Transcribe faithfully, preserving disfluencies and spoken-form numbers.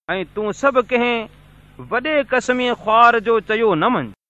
ऐं तूं सभु कंहिं वॾे क़स्मीअ ख़्वार जो चयो न मञ।